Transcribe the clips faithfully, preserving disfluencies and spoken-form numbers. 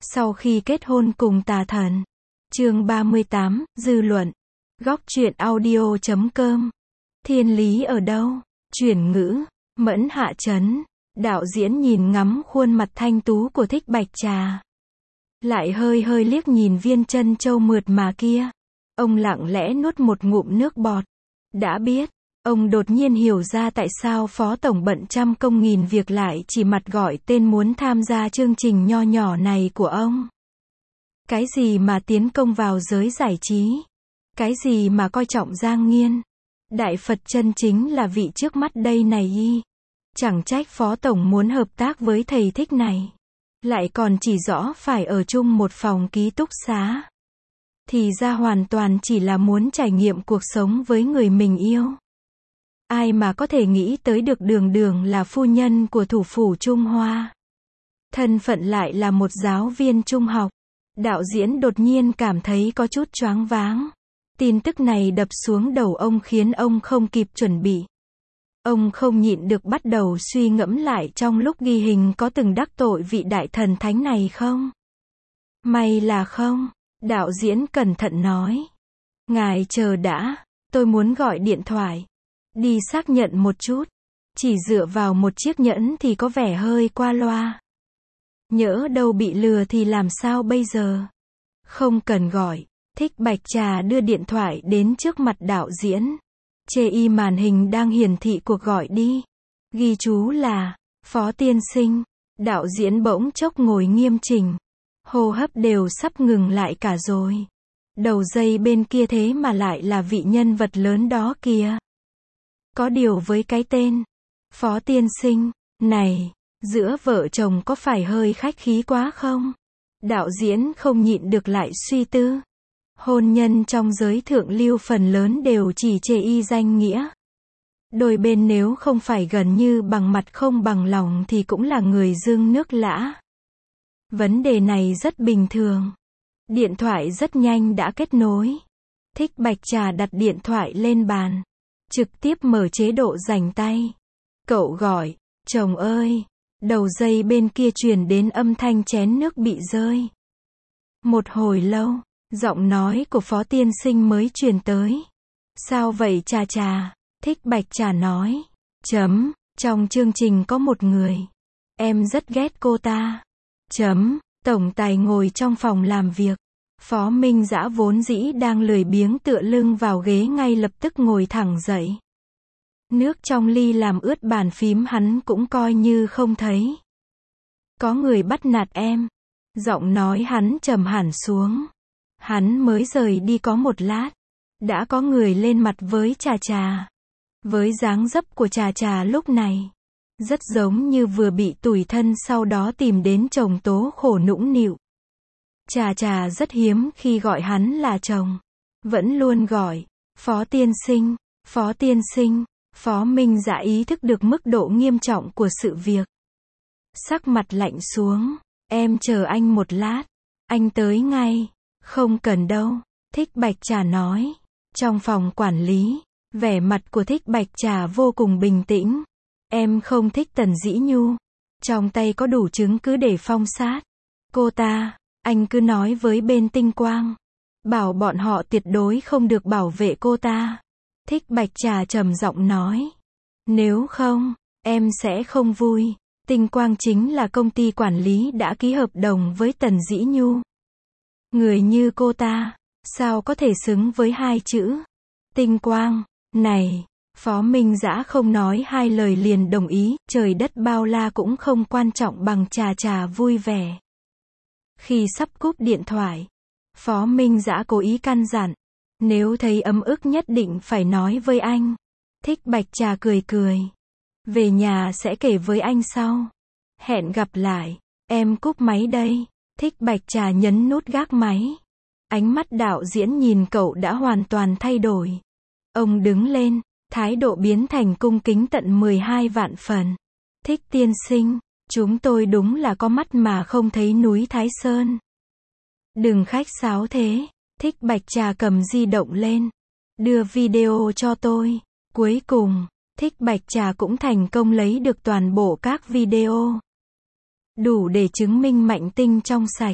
Sau khi kết hôn cùng tà thần. Chương ba mươi tám, dư luận. Góc truyện audio chấm com. Thiên lý ở đâu? Chuyển ngữ. Mẫn Hạ Trấn. Đạo diễn nhìn ngắm khuôn mặt thanh tú của Thích Bạch Trà. Lại hơi hơi liếc nhìn viên chân châu mượt mà kia. Ông lặng lẽ nuốt một ngụm nước bọt. Đã biết, ông đột nhiên hiểu ra tại sao Phó Tổng bận trăm công nghìn việc lại chỉ mặt gọi tên muốn tham gia chương trình nho nhỏ này của ông. Cái gì mà tiến công vào giới giải trí? Cái gì mà coi trọng Giang Nghiên? Đại Phật chân chính là vị trước mắt đây này y. Chẳng trách Phó Tổng muốn hợp tác với thầy Thích này. Lại còn chỉ rõ phải ở chung một phòng ký túc xá. Thì ra hoàn toàn chỉ là muốn trải nghiệm cuộc sống với người mình yêu. Ai mà có thể nghĩ tới được Đường Đường là phu nhân của thủ phủ Trung Hoa. Thân phận lại là một giáo viên trung học. Đạo diễn đột nhiên cảm thấy có chút choáng váng. Tin tức này đập xuống đầu ông khiến ông không kịp chuẩn bị. Ông không nhịn được bắt đầu suy ngẫm lại trong lúc ghi hình có từng đắc tội vị đại thần thánh này không? May là không. Đạo diễn cẩn thận nói. Ngài chờ đã, tôi muốn gọi điện thoại. Đi xác nhận một chút. Chỉ dựa vào một chiếc nhẫn thì có vẻ hơi qua loa. Nhỡ đâu bị lừa thì làm sao bây giờ? Không cần gọi. Thích Bạch Trà đưa điện thoại đến trước mặt đạo diễn. Chê y màn hình đang hiển thị cuộc gọi đi. Ghi chú là, Phó tiên sinh. Đạo diễn bỗng chốc ngồi nghiêm chỉnh. Hô hấp đều sắp ngừng lại cả rồi. Đầu dây bên kia thế mà lại là vị nhân vật lớn đó kìa. Có điều với cái tên Phó tiên sinh này, giữa vợ chồng có phải hơi khách khí quá không? Đạo diễn không nhịn được lại suy tư. Hôn nhân trong giới thượng lưu phần lớn đều chỉ chê y danh nghĩa. Đôi bên nếu không phải gần như bằng mặt không bằng lòng thì cũng là người dưng nước lã. Vấn đề này rất bình thường. Điện thoại rất nhanh đã kết nối. Thích Bạch Trà đặt điện thoại lên bàn. Trực tiếp mở chế độ rảnh tay. Cậu gọi, chồng ơi. Đầu dây bên kia truyền đến âm thanh chén nước bị rơi. Một hồi lâu, giọng nói của Phó tiên sinh mới truyền tới. Sao vậy Trà Trà? Thích Bạch Trà nói. Chấm, trong chương trình có một người. Em rất ghét cô ta. Chấm, tổng tài ngồi trong phòng làm việc. Phó Minh Dã vốn dĩ đang lười biếng tựa lưng vào ghế ngay lập tức ngồi thẳng dậy. Nước trong ly làm ướt bàn phím hắn cũng coi như không thấy. Có người bắt nạt em. Giọng nói hắn trầm hẳn xuống. Hắn mới rời đi có một lát. Đã có người lên mặt với Trà Trà. Với dáng dấp của Trà Trà lúc này. Rất giống như vừa bị tủi thân sau đó tìm đến chồng tố khổ nũng nịu. Trà Trà rất hiếm khi gọi hắn là chồng. Vẫn luôn gọi, Phó tiên sinh, Phó tiên sinh. Phó Minh Dã ý thức được mức độ nghiêm trọng của sự việc. Sắc mặt lạnh xuống. Em chờ anh một lát. Anh tới ngay. Không cần đâu. Thích Bạch Trà nói. Trong phòng quản lý, vẻ mặt của Thích Bạch Trà vô cùng bình tĩnh. Em không thích Tần Dĩ Nhu. Trong tay có đủ chứng cứ để phong sát cô ta. Anh cứ nói với bên Tinh Quang. Bảo bọn họ tuyệt đối không được bảo vệ cô ta. Thích Bạch Trà trầm giọng nói. Nếu không, em sẽ không vui. Tinh Quang chính là công ty quản lý đã ký hợp đồng với Tần Dĩ Nhu. Người như cô ta, sao có thể xứng với hai chữ Tinh Quang? Này, Phó Minh Dã không nói hai lời liền đồng ý. Trời đất bao la cũng không quan trọng bằng Trà Trà vui vẻ. Khi sắp cúp điện thoại, Phó Minh Dã cố ý căn dặn. Nếu thấy ấm ức nhất định phải nói với anh. Thích Bạch Trà cười cười. Về nhà sẽ kể với anh sau. Hẹn gặp lại. Em cúp máy đây. Thích Bạch Trà nhấn nút gác máy. Ánh mắt đạo diễn nhìn cậu đã hoàn toàn thay đổi. Ông đứng lên, thái độ biến thành cung kính tận mười hai vạn phần. Thích tiên sinh, chúng tôi đúng là có mắt mà không thấy núi Thái Sơn. Đừng khách sáo thế. Thích Bạch Trà cầm di động lên. Đưa video cho tôi. Cuối cùng, Thích Bạch Trà cũng thành công lấy được toàn bộ các video. Đủ để chứng minh Mạnh Tinh trong sạch.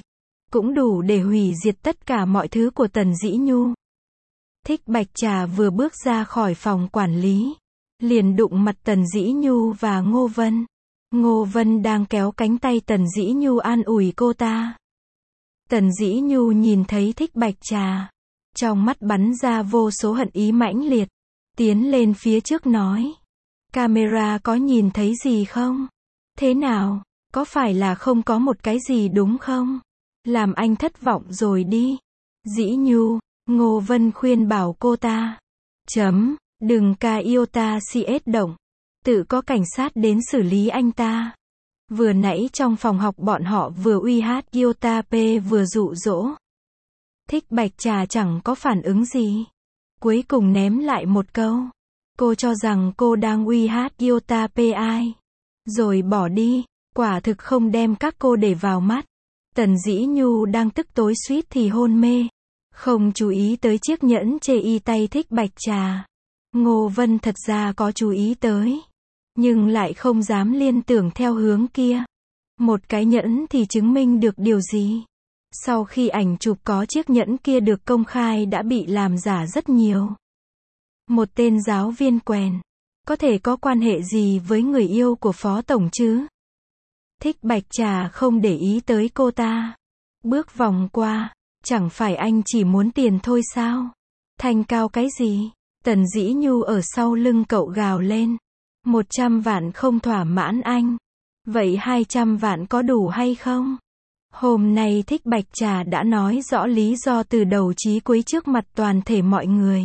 cũng đủ để hủy diệt tất cả mọi thứ của Tần Dĩ Nhu. Thích Bạch Trà vừa bước ra khỏi phòng quản lý, liền đụng mặt Tần Dĩ Nhu và Ngô Vân. Ngô Vân đang kéo cánh tay Tần Dĩ Nhu an ủi cô ta. Tần Dĩ Nhu nhìn thấy Thích Bạch Trà, trong mắt bắn ra vô số hận ý mãnh liệt, tiến lên phía trước nói. Camera có nhìn thấy gì không? Thế nào? Có phải là không có một cái gì đúng không? Làm anh thất vọng rồi đi. Dĩ Nhu, Ngô Vân khuyên bảo cô ta. Chấm, đừng ca iota cs động. Tự có cảnh sát đến xử lý anh ta. Vừa nãy trong phòng học bọn họ vừa uy hát iota p vừa dụ dỗ. Thích Bạch Trà chẳng có phản ứng gì. Cuối cùng ném lại một câu. Cô cho rằng cô đang uy hát iota p ai. Rồi bỏ đi. Quả thực không đem các cô để vào mắt. Tần Dĩ Nhu đang tức tối suýt thì hôn mê. Không chú ý tới chiếc nhẫn chê y tay Thích Bạch Trà. Ngô Vân thật ra có chú ý tới. Nhưng lại không dám liên tưởng theo hướng kia. Một cái nhẫn thì chứng minh được điều gì? Sau khi ảnh chụp có chiếc nhẫn kia được công khai đã bị làm giả rất nhiều. Một tên giáo viên quèn. Có thể có quan hệ gì với người yêu của Phó Tổng chứ? Thích Bạch Trà không để ý tới cô ta. Bước vòng qua. Chẳng phải anh chỉ muốn tiền thôi sao? Thanh cao cái gì? Tần Dĩ Nhu ở sau lưng cậu gào lên. Một trăm vạn không thỏa mãn anh. Vậy hai trăm vạn có đủ hay không? Hôm nay Thích Bạch Trà đã nói rõ lý do từ đầu chí cuối trước mặt toàn thể mọi người.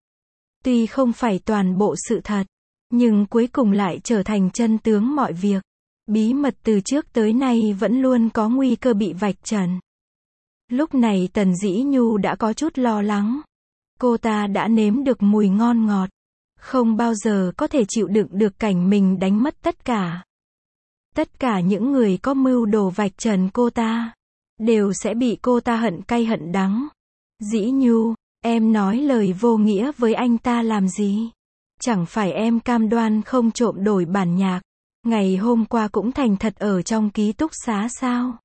Tuy không phải toàn bộ sự thật, nhưng cuối cùng lại trở thành chân tướng mọi việc. Bí mật từ trước tới nay vẫn luôn có nguy cơ bị vạch trần. Lúc này Tần Dĩ Nhu đã có chút lo lắng. Cô ta đã nếm được mùi ngon ngọt. Không bao giờ có thể chịu đựng được cảnh mình đánh mất tất cả. Tất cả những người có mưu đồ vạch trần cô ta, đều sẽ bị cô ta hận cay hận đắng. Dĩ Nhu, em nói lời vô nghĩa với anh ta làm gì? Chẳng phải em cam đoan không trộm đổi bản nhạc, ngày hôm qua cũng thành thật ở trong ký túc xá sao?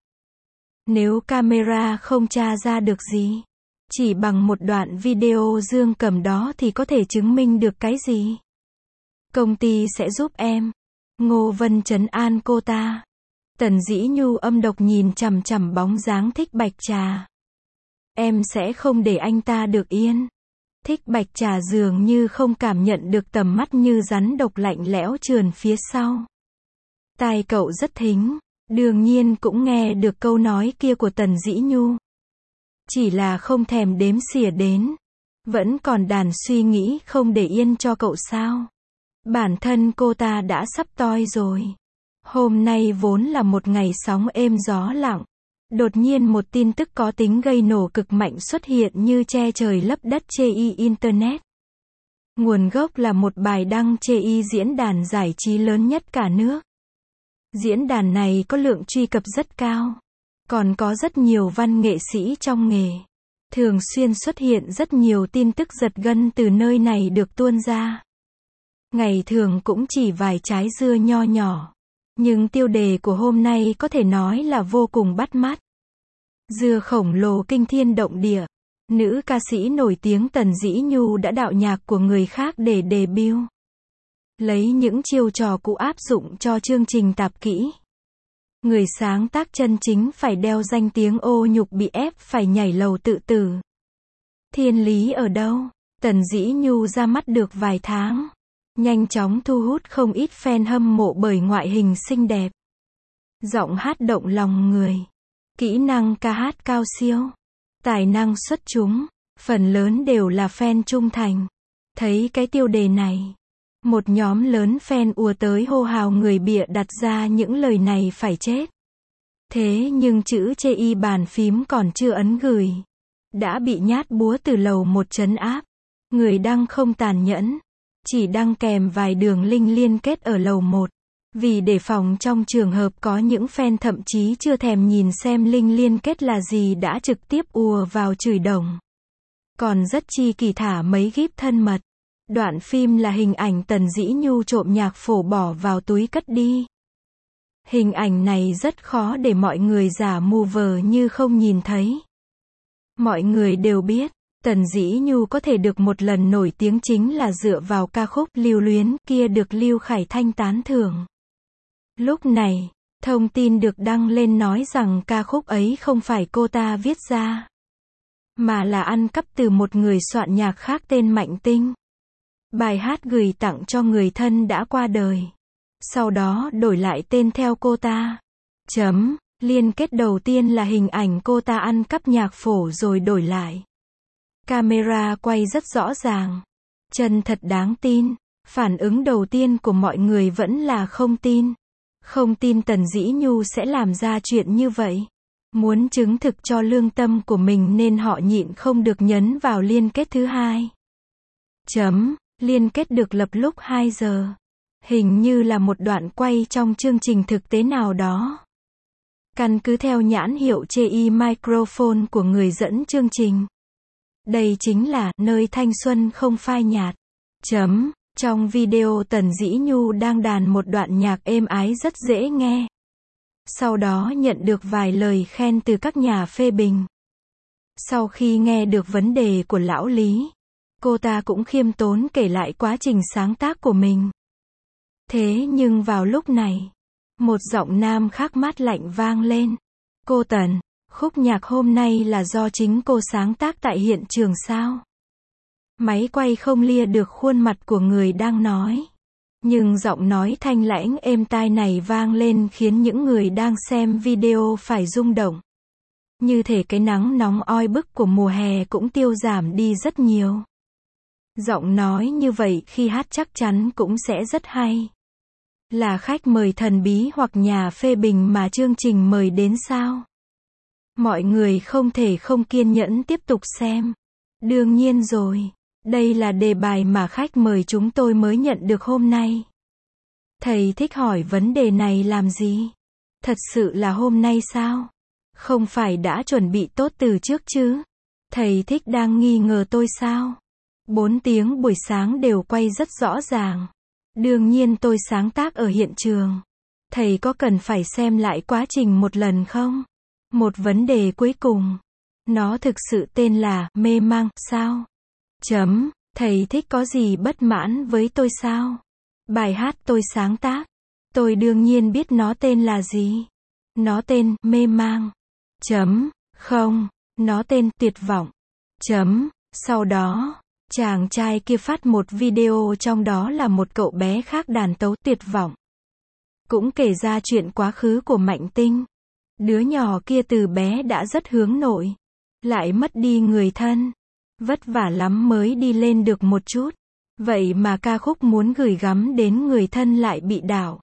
Nếu camera không tra ra được gì, chỉ bằng một đoạn video dương cầm đó thì có thể chứng minh được cái gì? Công ty sẽ giúp em. Ngô Vân trấn an cô ta. Tần Dĩ Nhu âm độc nhìn chằm chằm bóng dáng Thích Bạch Trà. Em sẽ không để anh ta được yên. Thích Bạch Trà dường như không cảm nhận được tầm mắt như rắn độc lạnh lẽo trườn phía sau. Tai cậu rất thính, đương nhiên cũng nghe được câu nói kia của Tần Dĩ Nhu. Chỉ là không thèm đếm xỉa đến. Vẫn còn đàn suy nghĩ không để yên cho cậu sao? Bản thân cô ta đã sắp toi rồi. Hôm nay vốn là một ngày sóng êm gió lặng. Đột nhiên một tin tức có tính gây nổ cực mạnh xuất hiện như che trời lấp đất chê y Internet. Nguồn gốc là một bài đăng chê y diễn đàn giải trí lớn nhất cả nước. Diễn đàn này có lượng truy cập rất cao. Còn có rất nhiều văn nghệ sĩ trong nghề. Thường xuyên xuất hiện rất nhiều tin tức giật gân từ nơi này được tuôn ra. Ngày thường cũng chỉ vài trái dưa nho nhỏ. Nhưng tiêu đề của hôm nay có thể nói là vô cùng bắt mắt. Dưa khổng lồ kinh thiên động địa. Nữ ca sĩ nổi tiếng Tần Dĩ Nhu đã đạo nhạc của người khác để debut. Lấy những chiêu trò cũ áp dụng cho chương trình tạp kỹ. Người sáng tác chân chính phải đeo danh tiếng ô nhục bị ép phải nhảy lầu tự tử. Thiên lý ở đâu? Tần Dĩ Nhu ra mắt được vài tháng. Nhanh chóng thu hút không ít fan hâm mộ bởi ngoại hình xinh đẹp. Giọng hát động lòng người. Kỹ năng ca hát cao siêu. Tài năng xuất chúng. Phần lớn đều là fan trung thành. Thấy cái tiêu đề này. Một nhóm lớn fan ùa tới hô hào người bịa đặt ra những lời này phải chết. Thế nhưng chữ chê y bàn phím còn chưa ấn gửi. Đã bị nhát búa từ lầu một trấn áp. Người đăng không tàn nhẫn. Chỉ đăng kèm vài đường link liên kết ở lầu một. Vì đề phòng trong trường hợp có những fan thậm chí chưa thèm nhìn xem link liên kết là gì đã trực tiếp ùa vào chửi đồng. Còn rất chi kỳ thả mấy gif thân mật. Đoạn phim là hình ảnh Tần Dĩ Nhu trộm nhạc phổ bỏ vào túi cất đi. Hình ảnh này rất khó để mọi người giả mù vờ như không nhìn thấy. Mọi người đều biết, Tần Dĩ Nhu có thể được một lần nổi tiếng chính là dựa vào ca khúc Lưu Luyến kia được Lưu Khải Thanh tán thưởng. Lúc này, thông tin được đăng lên nói rằng ca khúc ấy không phải cô ta viết ra, mà là ăn cắp từ một người soạn nhạc khác tên Mạnh Tinh. Bài hát gửi tặng cho người thân đã qua đời. Sau đó đổi lại tên theo cô ta. Chấm. Liên kết đầu tiên là hình ảnh cô ta ăn cắp nhạc phổ rồi đổi lại. Camera quay rất rõ ràng. Chân thật đáng tin. Phản ứng đầu tiên của mọi người vẫn là không tin. Không tin Tần Dĩ Nhu sẽ làm ra chuyện như vậy. Muốn chứng thực cho lương tâm của mình nên họ nhịn không được nhấn vào liên kết thứ hai. Chấm. Liên kết được lập lúc hai giờ. Hình như là một đoạn quay trong chương trình thực tế nào đó. Căn cứ theo nhãn hiệu chê i microphone của người dẫn chương trình. Đây chính là nơi thanh xuân không phai nhạt. Chấm. Trong video Tần Dĩ Nhu đang đàn một đoạn nhạc êm ái rất dễ nghe. Sau đó nhận được vài lời khen từ các nhà phê bình. Sau khi nghe được vấn đề của lão Lý, cô ta cũng khiêm tốn kể lại quá trình sáng tác của mình. Thế nhưng vào lúc này, một giọng nam khác mát lạnh vang lên. Cô Tần, khúc nhạc hôm nay là do chính cô sáng tác tại hiện trường sao? Máy quay không lia được khuôn mặt của người đang nói. Nhưng giọng nói thanh lãnh êm tai này vang lên khiến những người đang xem video phải rung động. Như thể cái nắng nóng oi bức của mùa hè cũng tiêu giảm đi rất nhiều. Giọng nói như vậy khi hát chắc chắn cũng sẽ rất hay. Là khách mời thần bí hoặc nhà phê bình mà chương trình mời đến sao? Mọi người không thể không kiên nhẫn tiếp tục xem. Đương nhiên rồi. Đây là đề bài mà khách mời chúng tôi mới nhận được hôm nay. Thầy thích hỏi vấn đề này làm gì? Thật sự là hôm nay sao? Không phải đã chuẩn bị tốt từ trước chứ? Thầy thích đang nghi ngờ tôi sao? Bốn tiếng buổi sáng đều quay rất rõ ràng. Đương nhiên tôi sáng tác ở hiện trường. Thầy có cần phải xem lại quá trình một lần không? Một vấn đề cuối cùng. Nó thực sự tên là mê mang, sao? Chấm. Thầy thích có gì bất mãn với tôi sao? Bài hát tôi sáng tác. Tôi đương nhiên biết nó tên là gì. Nó tên mê mang. Chấm. Không. Nó tên tuyệt vọng. Chấm. Sau đó, chàng trai kia phát một video trong đó là một cậu bé khác đàn tấu tuyệt vọng. Cũng kể ra chuyện quá khứ của Mạnh Tinh. Đứa nhỏ kia từ bé đã rất hướng nội. Lại mất đi người thân. Vất vả lắm mới đi lên được một chút. Vậy mà ca khúc muốn gửi gắm đến người thân lại bị đảo.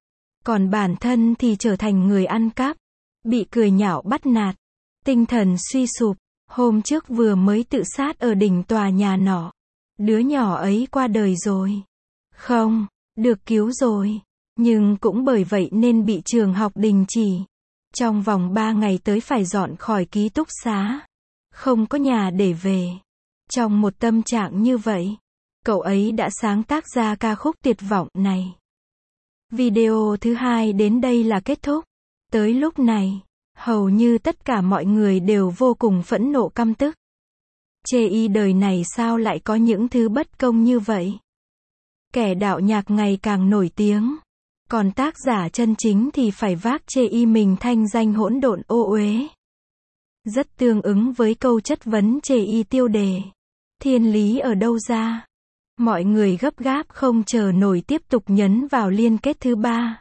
Còn bản thân thì trở thành người ăn cắp. Bị cười nhạo bắt nạt. Tinh thần suy sụp. Hôm trước vừa mới tự sát ở đỉnh tòa nhà nọ. Đứa nhỏ ấy qua đời rồi. Không, được cứu rồi. Nhưng cũng bởi vậy nên bị trường học đình chỉ. Trong vòng ba ngày tới phải dọn khỏi ký túc xá. Không có nhà để về. Trong một tâm trạng như vậy, cậu ấy đã sáng tác ra ca khúc tuyệt vọng này. Video thứ hai đến đây là kết thúc. Tới lúc này, hầu như tất cả mọi người đều vô cùng phẫn nộ căm tức. Chê y đời này sao lại có những thứ bất công như vậy? Kẻ đạo nhạc ngày càng nổi tiếng. Còn tác giả chân chính thì phải vác chê y mình thanh danh hỗn độn ô uế. Rất tương ứng với câu chất vấn chê y tiêu đề. Thiên lý ở đâu ra? Mọi người gấp gáp không chờ nổi tiếp tục nhấn vào liên kết thứ ba.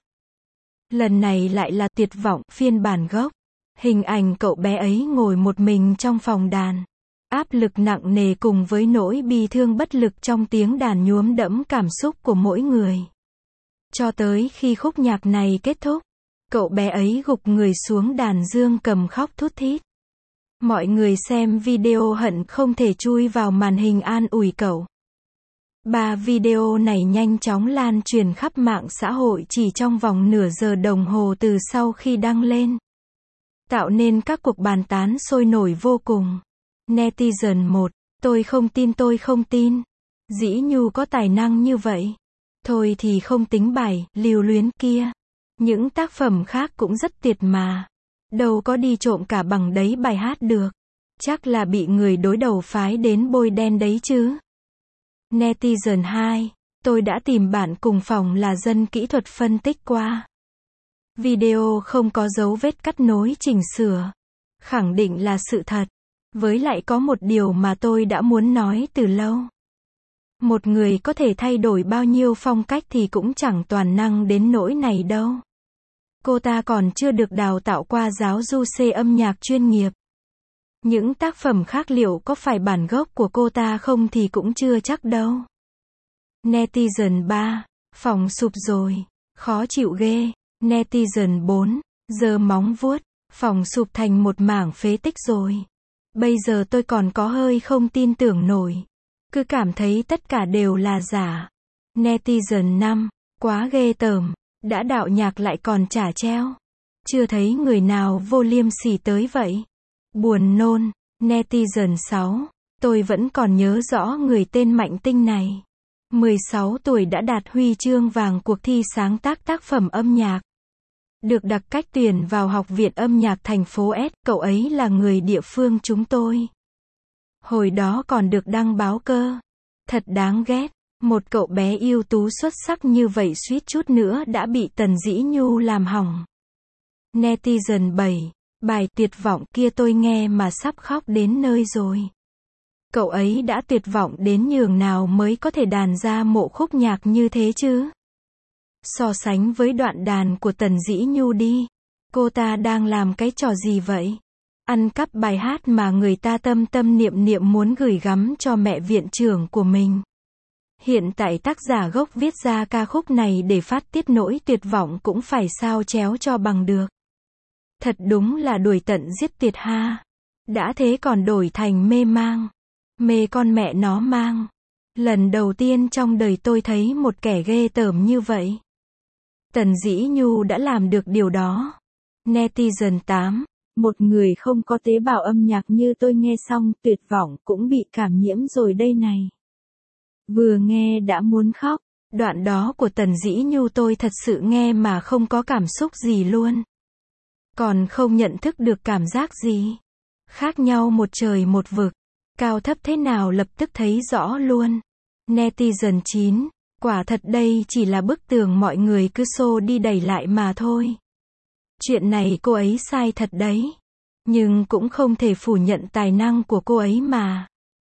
Lần này lại là tuyệt vọng phiên bản gốc. Hình ảnh cậu bé ấy ngồi một mình trong phòng đàn. Áp lực nặng nề cùng với nỗi bi thương bất lực trong tiếng đàn nhuốm đẫm cảm xúc của mỗi người. Cho tới khi khúc nhạc này kết thúc, cậu bé ấy gục người xuống đàn dương cầm khóc thút thít. Mọi người xem video hận không thể chui vào màn hình an ủi cậu. Ba video này nhanh chóng lan truyền khắp mạng xã hội chỉ trong vòng nửa giờ đồng hồ từ sau khi đăng lên. Tạo nên các cuộc bàn tán sôi nổi vô cùng. Netizen một. Tôi không tin tôi không tin. Dĩ Nhu có tài năng như vậy. Thôi thì không tính bài, lưu luyến kia. Những tác phẩm khác cũng rất tuyệt mà. Đâu có đi trộm cả bằng đấy bài hát được. Chắc là bị người đối đầu phái đến bôi đen đấy chứ. Netizen hai. Tôi đã tìm bạn cùng phòng là dân kỹ thuật phân tích qua. Video không có dấu vết cắt nối chỉnh sửa. Khẳng định là sự thật. Với lại có một điều mà tôi đã muốn nói từ lâu. Một người có thể thay đổi bao nhiêu phong cách thì cũng chẳng toàn năng đến nỗi này đâu. Cô ta còn chưa được đào tạo qua giáo du xê âm nhạc chuyên nghiệp. Những tác phẩm khác liệu có phải bản gốc của cô ta không thì cũng chưa chắc đâu. Netizen ba. Phòng sụp rồi. Khó chịu ghê. Netizen bốn. Giờ móng vuốt. Phòng sụp thành một mảng phế tích rồi. Bây giờ tôi còn có hơi không tin tưởng nổi. Cứ cảm thấy tất cả đều là giả. Netizen năm. Quá ghê tởm. Đã đạo nhạc lại còn trả treo. Chưa thấy người nào vô liêm sỉ tới vậy. Buồn nôn. Netizen sáu. Tôi vẫn còn nhớ rõ người tên Mạnh Tinh này. mười sáu tuổi đã đạt huy chương vàng cuộc thi sáng tác tác phẩm âm nhạc. Được đặc cách tuyển vào Học viện âm nhạc thành phố S, cậu ấy là người địa phương chúng tôi. Hồi đó còn được đăng báo cơ. Thật đáng ghét. Một cậu bé ưu tú xuất sắc như vậy suýt chút nữa đã bị Tần Dĩ Nhu làm hỏng. Netizen bảy. Bài tuyệt vọng kia tôi nghe mà sắp khóc đến nơi rồi. Cậu ấy đã tuyệt vọng đến nhường nào mới có thể đàn ra mộ khúc nhạc như thế chứ? So sánh với đoạn đàn của Tần Dĩ Nhu đi. Cô ta đang làm cái trò gì vậy? Ăn cắp bài hát mà người ta tâm tâm niệm niệm muốn gửi gắm cho mẹ viện trưởng của mình. Hiện tại tác giả gốc viết ra ca khúc này để phát tiết nỗi tuyệt vọng cũng phải sao chéo cho bằng được. Thật đúng là đuổi tận giết tuyệt ha. Đã thế còn đổi thành mê mang. Mê con mẹ nó mang. Lần đầu tiên trong đời tôi thấy một kẻ ghê tởm như vậy. Tần Dĩ Nhu đã làm được điều đó. Netizen tám. Một người không có tế bào âm nhạc như tôi nghe xong tuyệt vọng cũng bị cảm nhiễm rồi đây này. Vừa nghe đã muốn khóc. Đoạn đó của Tần Dĩ Nhu tôi thật sự nghe mà không có cảm xúc gì luôn. Còn không nhận thức được cảm giác gì. Khác nhau một trời một vực. Cao thấp thế nào lập tức thấy rõ luôn. Netizen chín. Quả thật đây chỉ là bức tường mọi người cứ xô đi đẩy lại mà thôi. Chuyện này cô ấy sai thật đấy. Nhưng cũng không thể phủ nhận tài năng của cô ấy mà.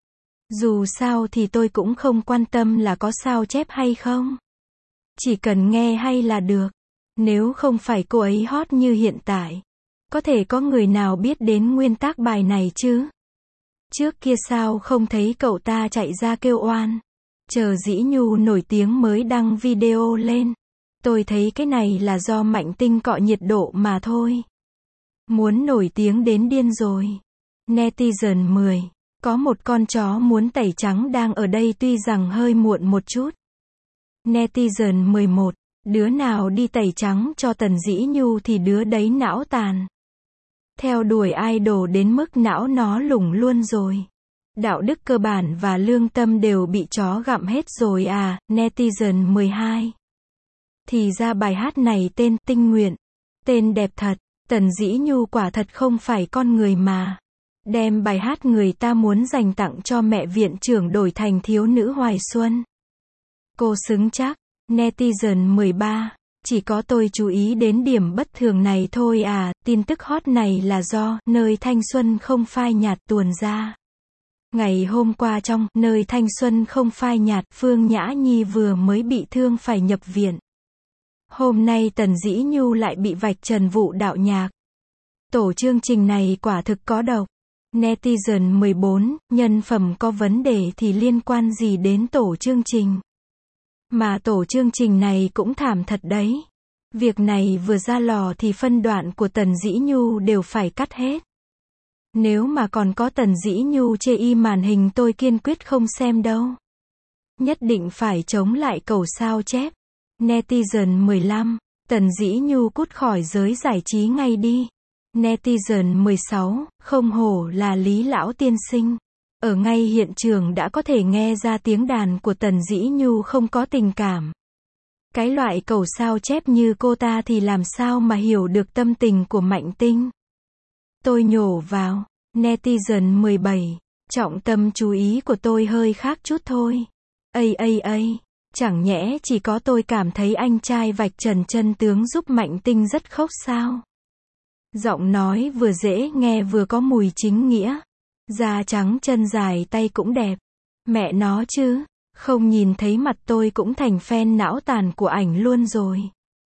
Dù sao thì tôi cũng không quan tâm là có sao chép hay không. Chỉ cần nghe hay là được. Nếu không phải cô ấy hot như hiện tại. Có thể có người nào biết đến nguyên tác bài này chứ? Trước kia sao không thấy cậu ta chạy ra kêu oan. Chờ Dĩ Nhu nổi tiếng mới đăng video lên. Tôi thấy cái này là do Mạnh Tinh cọ nhiệt độ mà thôi. Muốn nổi tiếng đến điên rồi. Netizen mười. Có một con chó muốn tẩy trắng đang ở đây tuy rằng hơi muộn một chút. Netizen mười một. Đứa nào đi tẩy trắng cho Tần Dĩ Nhu thì đứa đấy não tàn. Theo đuổi idol đến mức não nó lủng luôn rồi. Đạo đức cơ bản và lương tâm đều bị chó gặm hết rồi à. Netizen mười hai. Thì ra bài hát này tên Tinh Nguyện. Tên đẹp thật. Tần Dĩ Nhu quả thật không phải con người mà. Đem bài hát người ta muốn dành tặng cho mẹ viện trưởng đổi thành Thiếu nữ Hoài Xuân. Cô xứng chắc. Netizen mười ba. Chỉ có tôi chú ý đến điểm bất thường này thôi à. Tin tức hot này là do Nơi Thanh Xuân Không Phai Nhạt tuồn ra. Ngày hôm qua trong Nơi Thanh Xuân Không Phai Nhạt, Phương Nhã Nhi vừa mới bị thương phải nhập viện. Hôm nay Tần Dĩ Nhu lại bị vạch trần vụ đạo nhạc. Tổ chương trình này quả thực có độc. Netizen mười bốn. Nhân phẩm có vấn đề thì liên quan gì đến tổ chương trình? Mà tổ chương trình này cũng thảm thật đấy. Việc này vừa ra lò thì phân đoạn của Tần Dĩ Nhu đều phải cắt hết. Nếu mà còn có Tần Dĩ Nhu chê y màn hình tôi kiên quyết không xem đâu. Nhất định phải chống lại cầu sao chép. Netizen mười lăm. Tần Dĩ Nhu cút khỏi giới giải trí ngay đi. Netizen mười sáu. Không hổ là Lý lão tiên sinh. Ở ngay hiện trường đã có thể nghe ra tiếng đàn của Tần Dĩ Nhu không có tình cảm. Cái loại cẩu sao chép như cô ta thì làm sao mà hiểu được tâm tình của Mạnh Tinh. Tôi nhổ vào. Netizen mười bảy. Trọng tâm chú ý của tôi hơi khác chút thôi. Ây ây ây. Chẳng nhẽ chỉ có tôi cảm thấy anh trai vạch trần chân tướng giúp Mạnh Tinh rất khóc sao? Giọng nói vừa dễ nghe vừa có mùi chính nghĩa. Da trắng chân dài tay cũng đẹp. Mẹ nó chứ. Không nhìn thấy mặt tôi cũng thành fan não tàn của ảnh luôn rồi.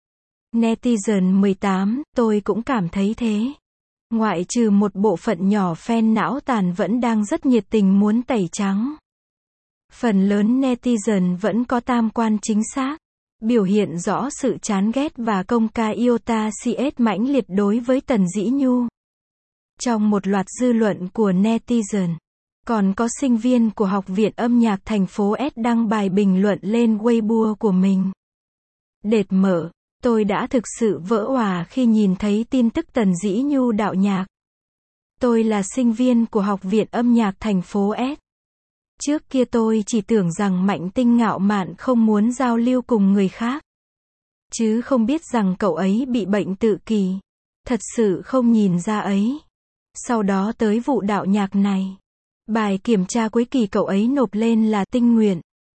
Netizen mười tám, tôi cũng cảm thấy thế. Ngoại trừ một bộ phận nhỏ fan não tàn vẫn đang rất nhiệt tình muốn tẩy trắng. Phần lớn netizen vẫn có tam quan chính xác, biểu hiện rõ sự chán ghét và công ca iota cs mãnh liệt đối với Tần Dĩ Nhu. Trong một loạt dư luận của netizen, còn có sinh viên của Học viện Âm nhạc thành phố S đăng bài bình luận lên Weibo của mình. Đệt mở, tôi đã thực sự vỡ òa khi nhìn thấy tin tức Tần Dĩ Nhu đạo nhạc. Tôi là sinh viên của Học viện Âm nhạc thành phố S. Trước kia tôi chỉ tưởng rằng Mạnh Tinh ngạo mạn không muốn giao lưu cùng người khác. Chứ không biết rằng cậu ấy bị bệnh tự kỷ. Thật sự không nhìn ra ấy. Sau đó tới vụ đạo nhạc này. Bài kiểm tra cuối kỳ cậu ấy nộp lên là Tinh Nguyện.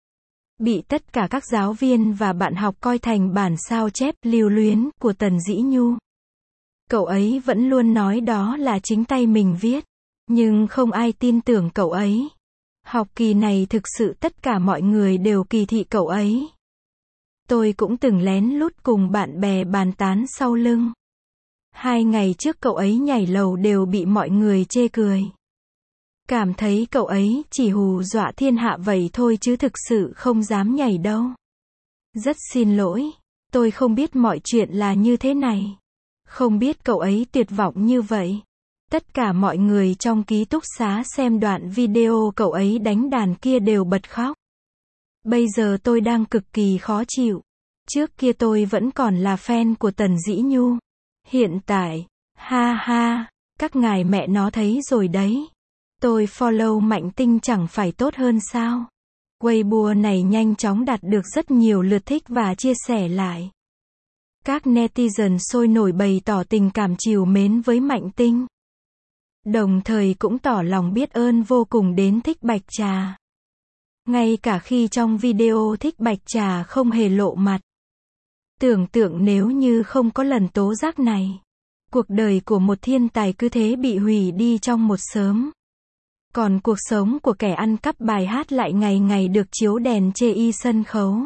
Bị tất cả các giáo viên và bạn học coi thành bản sao chép lưu luyến của Tần Dĩ Nhu. Cậu ấy vẫn luôn nói đó là chính tay mình viết. Nhưng không ai tin tưởng cậu ấy. Học kỳ này thực sự tất cả mọi người đều kỳ thị cậu ấy. Tôi cũng từng lén lút cùng bạn bè bàn tán sau lưng. Hai ngày trước cậu ấy nhảy lầu đều bị mọi người chê cười. Cảm thấy cậu ấy chỉ hù dọa thiên hạ vậy thôi chứ thực sự không dám nhảy đâu. Rất xin lỗi, tôi không biết mọi chuyện là như thế này. Không biết cậu ấy tuyệt vọng như vậy. Tất cả mọi người trong ký túc xá xem đoạn video cậu ấy đánh đàn kia đều bật khóc. Bây giờ tôi đang cực kỳ khó chịu. Trước kia tôi vẫn còn là fan của Tần Dĩ Nhu. Hiện tại, ha ha, các ngài mẹ nó thấy rồi đấy. Tôi follow Mạnh Tinh chẳng phải tốt hơn sao? Weibo này nhanh chóng đạt được rất nhiều lượt thích và chia sẻ lại. Các netizen sôi nổi bày tỏ tình cảm trìu mến với Mạnh Tinh. Đồng thời cũng tỏ lòng biết ơn vô cùng đến Thích Bạch Trà. Ngay cả khi trong video Thích Bạch Trà không hề lộ mặt. Tưởng tượng nếu như không có lần tố giác này, cuộc đời của một thiên tài cứ thế bị hủy đi trong một sớm. Còn cuộc sống của kẻ ăn cắp bài hát lại ngày ngày được chiếu đèn chê y sân khấu.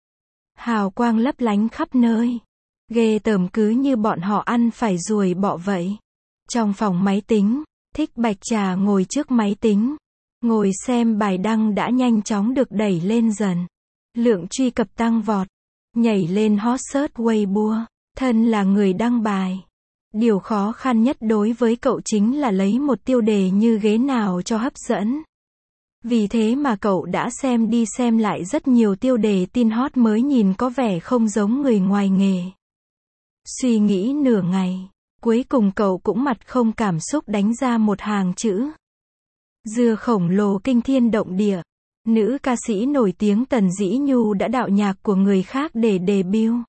Hào quang lấp lánh khắp nơi. Ghê tởm cứ như bọn họ ăn phải ruồi bọ vậy. Trong phòng máy tính, Thích Bạch Trà ngồi trước máy tính. Ngồi xem bài đăng đã nhanh chóng được đẩy lên dần. Lượng truy cập tăng vọt. Nhảy lên hot search Weibo. Thân là người đăng bài. Điều khó khăn nhất đối với cậu chính là lấy một tiêu đề như ghế nào cho hấp dẫn. Vì thế mà cậu đã xem đi xem lại rất nhiều tiêu đề tin hot mới nhìn có vẻ không giống người ngoài nghề. Suy nghĩ nửa ngày, cuối cùng cậu cũng mặt không cảm xúc đánh ra một hàng chữ. Dưa khổng lồ kinh thiên động địa. Nữ ca sĩ nổi tiếng Tần Dĩ Nhu đã đạo nhạc của người khác để debut.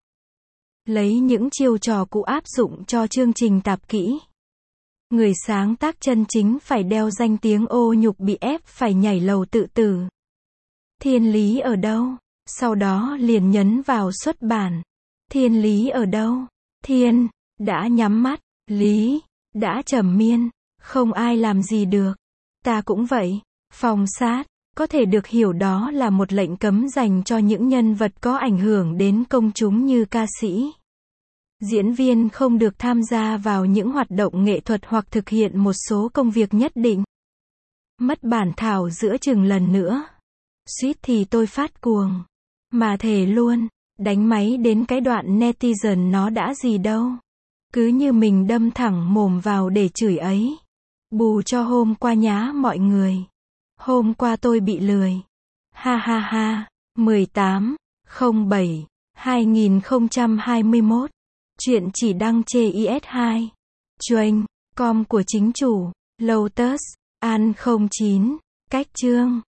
Lấy những chiêu trò cũ áp dụng cho chương trình tạp kỹ. Người sáng tác chân chính phải đeo danh tiếng ô nhục bị ép phải nhảy lầu tự tử. Thiên lý ở đâu? Sau đó liền nhấn vào xuất bản. Thiên lý ở đâu? Thiên, đã nhắm mắt. Lý, đã trầm miên. Không ai làm gì được. Ta cũng vậy. Phòng sát, có thể được hiểu đó là một lệnh cấm dành cho những nhân vật có ảnh hưởng đến công chúng như ca sĩ. Diễn viên không được tham gia vào những hoạt động nghệ thuật hoặc thực hiện một số công việc nhất định. Mất bản thảo giữa chừng lần nữa. Suýt thì tôi phát cuồng. Mà thề luôn, đánh máy đến cái đoạn netizen nó đã gì đâu. Cứ như mình đâm thẳng mồm vào để chửi ấy. Bù cho hôm qua nhá mọi người. Hôm qua tôi bị lười. Ha ha ha. mười tám không bảy hai nghìn không trăm hai mươi mốt. Chuyện chỉ đăng chê i ét hai. Chuyên, com của chính chủ. Lotus, An không chín. Cách chương.